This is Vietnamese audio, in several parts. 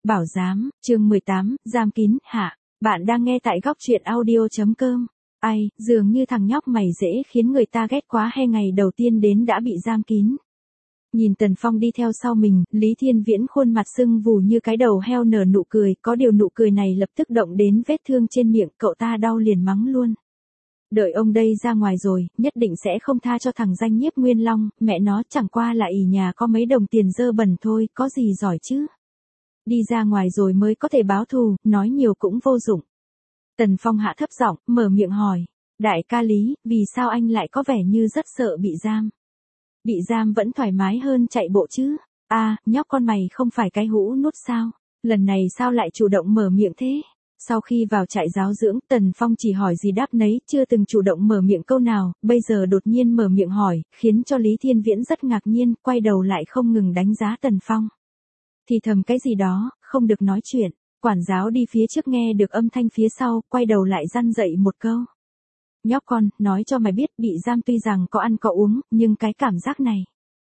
Bảo giám, chương 18, giam kín, hạ. Bạn đang nghe tại góc truyện audio.com. Ai, dường như thằng nhóc mày dễ khiến người ta ghét quá hay ngày đầu tiên đến đã bị giam kín. Nhìn Tần Phong đi theo sau mình, Lý Thiên Viễn khuôn mặt sưng vù như cái đầu heo nở nụ cười, có điều nụ cười này lập tức động đến vết thương trên miệng, cậu ta đau liền mắng luôn. Đợi ông đây ra ngoài rồi, nhất định sẽ không tha cho thằng danh nhiếp Nguyên Long, mẹ nó chẳng qua là ỷ nhà có mấy đồng tiền dơ bẩn thôi, có gì giỏi chứ. Đi ra ngoài rồi mới có thể báo thù, nói nhiều cũng vô dụng. Tần Phong hạ thấp giọng, mở miệng hỏi. Đại ca Lý, vì sao anh lại có vẻ như rất sợ bị giam? Bị giam vẫn thoải mái hơn chạy bộ chứ. À, nhóc con mày không phải cái hũ nút sao? Lần này sao lại chủ động mở miệng thế? Sau khi vào trại giáo dưỡng, Tần Phong chỉ hỏi gì đáp nấy, chưa từng chủ động mở miệng câu nào, bây giờ đột nhiên mở miệng hỏi, khiến cho Lý Thiên Viễn rất ngạc nhiên, quay đầu lại không ngừng đánh giá Tần Phong. Thì thầm cái gì đó, không được nói chuyện, quản giáo đi phía trước nghe được âm thanh phía sau, quay đầu lại răn dậy một câu. Nhóc con, nói cho mày biết, bị giam tuy rằng có ăn có uống, nhưng cái cảm giác này.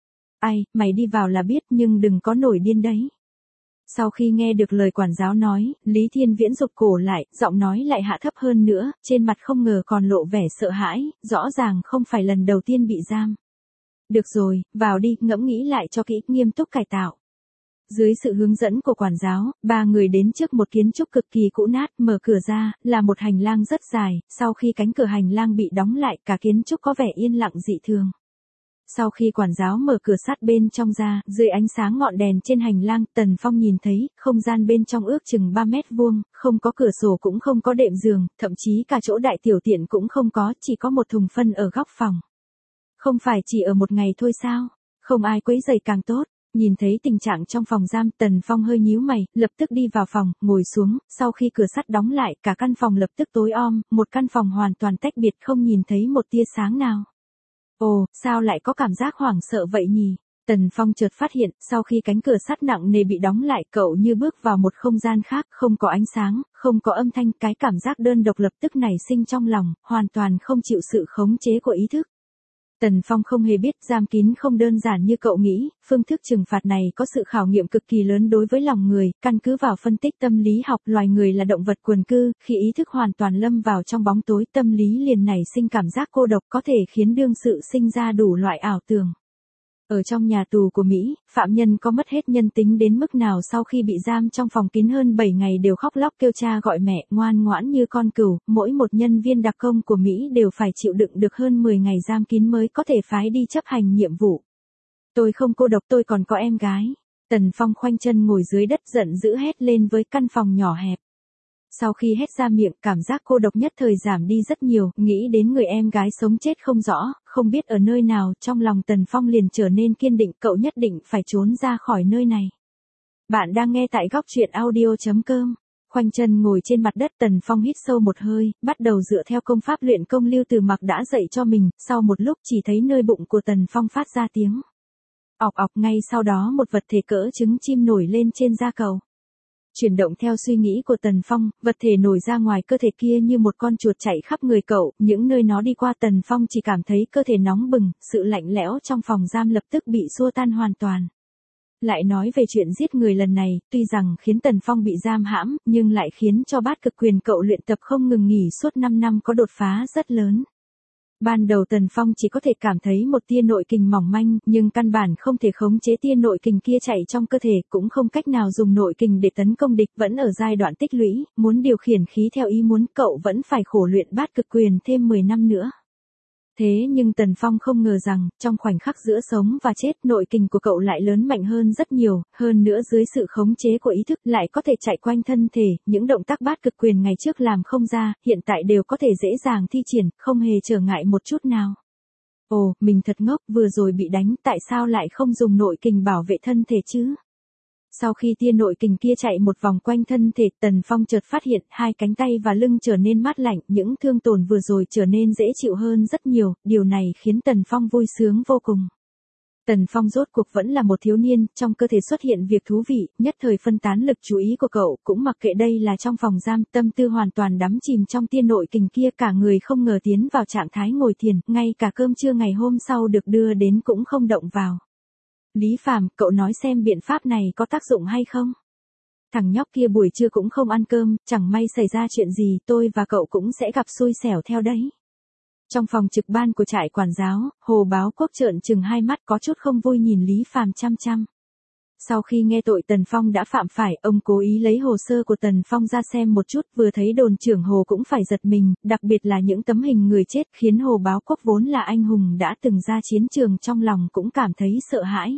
Ai, mày đi vào là biết nhưng đừng có nổi điên đấy. Sau khi nghe được lời quản giáo nói, Lý Thiên Viễn rụt cổ lại, giọng nói lại hạ thấp hơn nữa, trên mặt không ngờ còn lộ vẻ sợ hãi, rõ ràng không phải lần đầu tiên bị giam. Được rồi, vào đi, ngẫm nghĩ lại cho kỹ, nghiêm túc cải tạo. Dưới sự hướng dẫn của quản giáo, ba người đến trước một kiến trúc cực kỳ cũ nát, mở cửa ra, là một hành lang rất dài, sau khi cánh cửa hành lang bị đóng lại, cả kiến trúc có vẻ yên lặng dị thường. Sau khi quản giáo mở cửa sát bên trong ra, dưới ánh sáng ngọn đèn trên hành lang, Tần Phong nhìn thấy, không gian bên trong ước chừng 3 mét vuông, không có cửa sổ cũng không có đệm giường, thậm chí cả chỗ đại tiểu tiện cũng không có, chỉ có một thùng phân ở góc phòng. Không phải chỉ ở một ngày thôi sao? Không ai quấy rầy càng tốt. Nhìn thấy tình trạng trong phòng giam, Tần Phong hơi nhíu mày, lập tức đi vào phòng, ngồi xuống, sau khi cửa sắt đóng lại, cả căn phòng lập tức tối om, một căn phòng hoàn toàn tách biệt không nhìn thấy một tia sáng nào. Ồ, sao lại có cảm giác hoảng sợ vậy nhỉ? Tần Phong chợt phát hiện, sau khi cánh cửa sắt nặng nề bị đóng lại, cậu như bước vào một không gian khác, không có ánh sáng, không có âm thanh, cái cảm giác đơn độc lập tức nảy sinh trong lòng, hoàn toàn không chịu sự khống chế của ý thức. Tần Phong không hề biết giam kín không đơn giản như cậu nghĩ, phương thức trừng phạt này có sự khảo nghiệm cực kỳ lớn đối với lòng người, căn cứ vào phân tích tâm lý học, loài người là động vật quần cư, khi ý thức hoàn toàn lâm vào trong bóng tối, tâm lý liền nảy sinh cảm giác cô độc có thể khiến đương sự sinh ra đủ loại ảo tưởng. Ở trong nhà tù của Mỹ, phạm nhân có mất hết nhân tính đến mức nào sau khi bị giam trong phòng kín hơn 7 ngày đều khóc lóc kêu cha gọi mẹ, ngoan ngoãn như con cừu, mỗi một nhân viên đặc công của Mỹ đều phải chịu đựng được hơn 10 ngày giam kín mới có thể phái đi chấp hành nhiệm vụ. Tôi không cô độc, tôi còn có em gái. Tần Phong khoanh chân ngồi dưới đất giận dữ hét lên với căn phòng nhỏ hẹp. Sau khi hét ra miệng, cảm giác cô độc nhất thời giảm đi rất nhiều, nghĩ đến người em gái sống chết không rõ, không biết ở nơi nào, trong lòng Tần Phong liền trở nên kiên định, cậu nhất định phải trốn ra khỏi nơi này. Bạn đang nghe tại góc truyện audio.com. Khoanh chân ngồi trên mặt đất, Tần Phong hít sâu một hơi, bắt đầu dựa theo công pháp luyện công Lưu Từ Mặc đã dạy cho mình, sau một lúc chỉ thấy nơi bụng của Tần Phong phát ra tiếng ọc ọc, ngay sau đó một vật thể cỡ trứng chim nổi lên trên da cầu. Chuyển động theo suy nghĩ của Tần Phong, vật thể nổi ra ngoài cơ thể kia như một con chuột chạy khắp người cậu, những nơi nó đi qua Tần Phong chỉ cảm thấy cơ thể nóng bừng, sự lạnh lẽo trong phòng giam lập tức bị xua tan hoàn toàn. Lại nói về chuyện giết người lần này, tuy rằng khiến Tần Phong bị giam hãm, nhưng lại khiến cho Bát Cực Quyền cậu luyện tập không ngừng nghỉ suốt 5 năm có đột phá rất lớn. Ban đầu Tần Phong chỉ có thể cảm thấy một tia nội kình mỏng manh, nhưng căn bản không thể khống chế tia nội kình kia chạy trong cơ thể, cũng không cách nào dùng nội kình để tấn công địch, vẫn ở giai đoạn tích lũy, muốn điều khiển khí theo ý muốn, cậu vẫn phải khổ luyện Bát Cực Quyền thêm 10 năm nữa. Thế nhưng Tần Phong không ngờ rằng, trong khoảnh khắc giữa sống và chết, nội kình của cậu lại lớn mạnh hơn rất nhiều, hơn nữa dưới sự khống chế của ý thức lại có thể chạy quanh thân thể, những động tác Bát Cực Quyền ngày trước làm không ra, hiện tại đều có thể dễ dàng thi triển, không hề trở ngại một chút nào. Ồ, mình thật ngốc, vừa rồi bị đánh, tại sao lại không dùng nội kình bảo vệ thân thể chứ? Sau khi tia nội kình kia chạy một vòng quanh thân thể, Tần Phong chợt phát hiện hai cánh tay và lưng trở nên mát lạnh, những thương tổn vừa rồi trở nên dễ chịu hơn rất nhiều, điều này khiến Tần Phong vui sướng vô cùng. Tần Phong rốt cuộc vẫn là một thiếu niên, trong cơ thể xuất hiện việc thú vị, nhất thời phân tán lực chú ý của cậu, cũng mặc kệ đây là trong phòng giam, tâm tư hoàn toàn đắm chìm trong tia nội kình kia, cả người không ngờ tiến vào trạng thái ngồi thiền, ngay cả cơm trưa ngày hôm sau được đưa đến cũng không động vào. Lý Phàm, cậu nói xem biện pháp này có tác dụng hay không? thằng nhóc kia buổi trưa cũng không ăn cơm, chẳng may xảy ra chuyện gì tôi và cậu cũng sẽ gặp xui xẻo theo đấy. Trong phòng trực ban của trại quản giáo, Hồ Báo Quốc trợn trừng hai mắt có chút không vui nhìn Lý Phàm chăm chăm. Sau khi nghe tội Tần Phong đã phạm phải, ông cố ý lấy hồ sơ của Tần Phong ra xem một chút, vừa thấy đồn trưởng Hồ cũng phải giật mình, đặc biệt là những tấm hình người chết khiến Hồ Báo Quốc vốn là anh hùng đã từng ra chiến trường trong lòng cũng cảm thấy sợ hãi.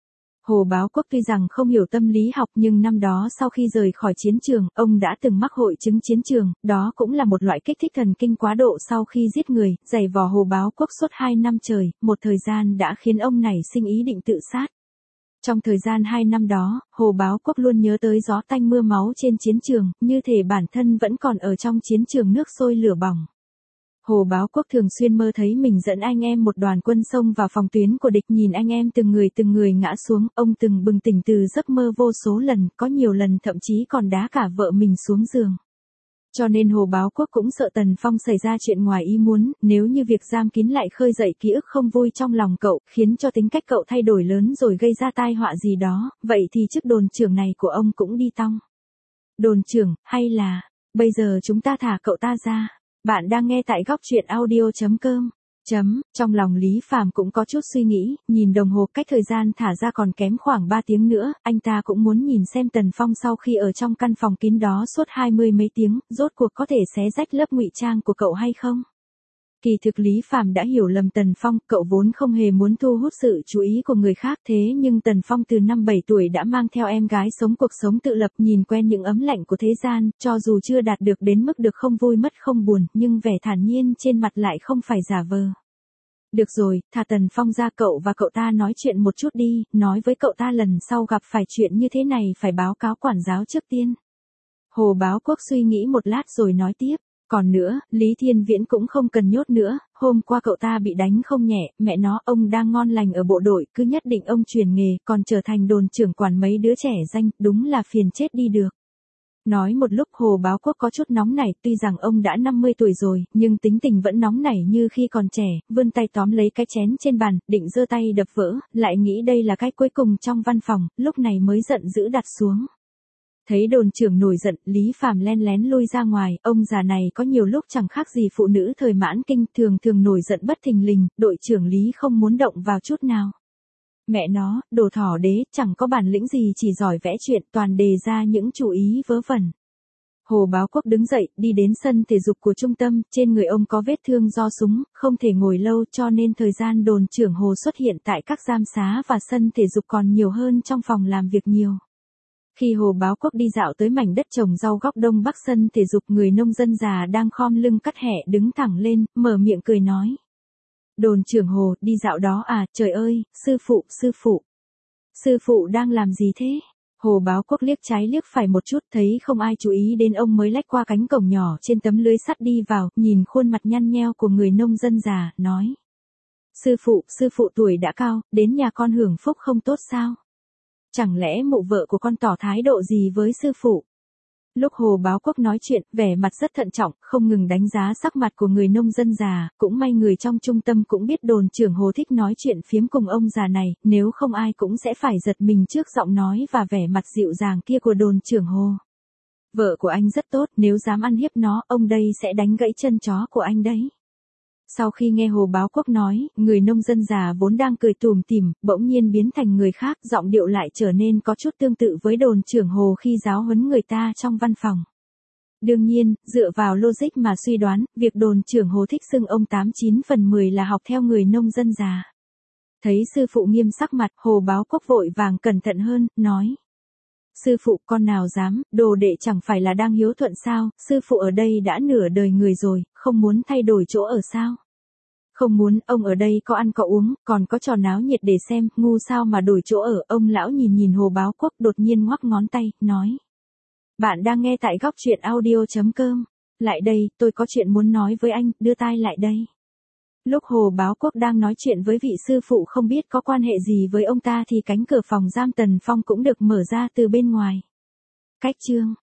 Hồ Báo Quốc tuy rằng không hiểu tâm lý học nhưng năm đó sau khi rời khỏi chiến trường, ông đã từng mắc hội chứng chiến trường, đó cũng là một loại kích thích thần kinh quá độ sau khi giết người, giày vò Hồ Báo Quốc suốt 2 năm trời, một thời gian đã khiến ông nảy sinh ý định tự sát. Trong thời gian 2 năm đó, Hồ Báo Quốc luôn nhớ tới gió tanh mưa máu trên chiến trường, như thể bản thân vẫn còn ở trong chiến trường nước sôi lửa bỏng. Hồ Báo Quốc thường xuyên mơ thấy mình dẫn anh em một đoàn quân xông vào phòng tuyến của địch, nhìn anh em từng người ngã xuống, ông từng bừng tỉnh từ giấc mơ vô số lần, có nhiều lần thậm chí còn đá cả vợ mình xuống giường. Cho nên Hồ Báo Quốc cũng sợ Tần Phong xảy ra chuyện ngoài ý muốn, nếu như việc giam kín lại khơi dậy ký ức không vui trong lòng cậu, khiến cho tính cách cậu thay đổi lớn rồi gây ra tai họa gì đó, vậy thì chức đồn trưởng này của ông cũng đi tong. Đồn trưởng, hay là, bây giờ chúng ta thả cậu ta ra. Bạn đang nghe tại góc truyện audio.com. Trong lòng Lý Phàm cũng có chút suy nghĩ, nhìn đồng hồ cách thời gian thả ra còn kém khoảng 3 tiếng nữa, anh ta cũng muốn nhìn xem Tần Phong sau khi ở trong căn phòng kín đó suốt 20 mấy tiếng, rốt cuộc có thể xé rách lớp ngụy trang của cậu hay không. Kỳ thực Lý Phàm đã hiểu lầm Tần Phong, cậu vốn không hề muốn thu hút sự chú ý của người khác, thế nhưng Tần Phong từ năm 7 tuổi đã mang theo em gái sống cuộc sống tự lập, nhìn quen những ấm lạnh của thế gian, cho dù chưa đạt được đến mức được không vui mất không buồn, nhưng vẻ thản nhiên trên mặt lại không phải giả vờ. Được rồi, thả Tần Phong ra, cậu và cậu ta nói chuyện một chút đi, nói với cậu ta lần sau gặp phải chuyện như thế này phải báo cáo quản giáo trước tiên. Hồ Báo Quốc suy nghĩ một lát rồi nói tiếp. Còn nữa, Lý Thiên Viễn cũng không cần nhốt nữa, hôm qua cậu ta bị đánh không nhẹ, mẹ nó ông đang ngon lành ở bộ đội, cứ nhất định ông chuyển nghề, còn trở thành đồn trưởng quản mấy đứa trẻ danh, đúng là phiền chết đi được. Nói một lúc Hồ Báo Quốc có chút nóng nảy, tuy rằng ông đã 50 tuổi rồi, nhưng tính tình vẫn nóng nảy như khi còn trẻ, vươn tay tóm lấy cái chén trên bàn, định giơ tay đập vỡ, lại nghĩ đây là cái cuối cùng trong văn phòng, lúc này mới giận dữ đặt xuống. Thấy đồn trưởng nổi giận, Lý Phàm len lén lui ra ngoài, ông già này có nhiều lúc chẳng khác gì phụ nữ thời mãn kinh, thường nổi giận bất thình lình, đội trưởng Lý không muốn động vào chút nào. Mẹ nó, đồ thỏ đế, chẳng có bản lĩnh gì, chỉ giỏi vẽ chuyện, toàn đề ra những chủ ý vớ vẩn. Hồ Báo Quốc đứng dậy, đi đến sân thể dục của trung tâm, trên người ông có vết thương do súng, không thể ngồi lâu cho nên thời gian đồn trưởng Hồ xuất hiện tại các giam xá và sân thể dục còn nhiều hơn trong phòng làm việc nhiều. Khi Hồ Báo Quốc đi dạo tới mảnh đất trồng rau góc đông bắc sân thể dục, người nông dân già đang khom lưng cắt hẹ đứng thẳng lên, mở miệng cười nói. Đồn trưởng Hồ, đi dạo đó à, trời ơi, sư phụ. Sư phụ đang làm gì thế? Hồ Báo Quốc liếc trái liếc phải một chút, thấy không ai chú ý đến ông mới lách qua cánh cổng nhỏ trên tấm lưới sắt đi vào, nhìn khuôn mặt nhăn nheo của người nông dân già, nói. Sư phụ tuổi đã cao, đến nhà con hưởng phúc không tốt sao? Chẳng lẽ mụ vợ của con tỏ thái độ gì với sư phụ? Lúc Hồ Báo Quốc nói chuyện, vẻ mặt rất thận trọng, không ngừng đánh giá sắc mặt của người nông dân già, cũng may người trong trung tâm cũng biết đồn trưởng Hồ thích nói chuyện phiếm cùng ông già này, nếu không ai cũng sẽ phải giật mình trước giọng nói và vẻ mặt dịu dàng kia của đồn trưởng Hồ. Vợ của anh rất tốt, nếu dám ăn hiếp nó, ông đây sẽ đánh gãy chân chó của anh đấy. Sau khi nghe Hồ Báo Quốc nói, người nông dân già vốn đang cười tủm tỉm, bỗng nhiên biến thành người khác, giọng điệu lại trở nên có chút tương tự với đồn trưởng Hồ khi giáo huấn người ta trong văn phòng. Đương nhiên, dựa vào logic mà suy đoán, việc đồn trưởng Hồ thích xưng ông 89 phần 10 là học theo người nông dân già. Thấy sư phụ nghiêm sắc mặt, Hồ Báo Quốc vội vàng cẩn thận hơn, nói. Sư phụ, con nào dám, đồ đệ chẳng phải là đang hiếu thuận sao, sư phụ ở đây đã nửa đời người rồi, không muốn thay đổi chỗ ở sao? Không muốn, ông ở đây có ăn có uống, còn có trò náo nhiệt để xem, ngu sao mà đổi chỗ ở, ông lão nhìn Hồ Báo Quốc đột nhiên ngoắc ngón tay, nói. Bạn đang nghe tại góc truyện audio.com. Lại đây, tôi có chuyện muốn nói với anh, đưa tai lại đây. Lúc Hồ Báo Quốc đang nói chuyện với vị sư phụ không biết có quan hệ gì với ông ta thì cánh cửa phòng giam Tần Phong cũng được mở ra từ bên ngoài. Cách chương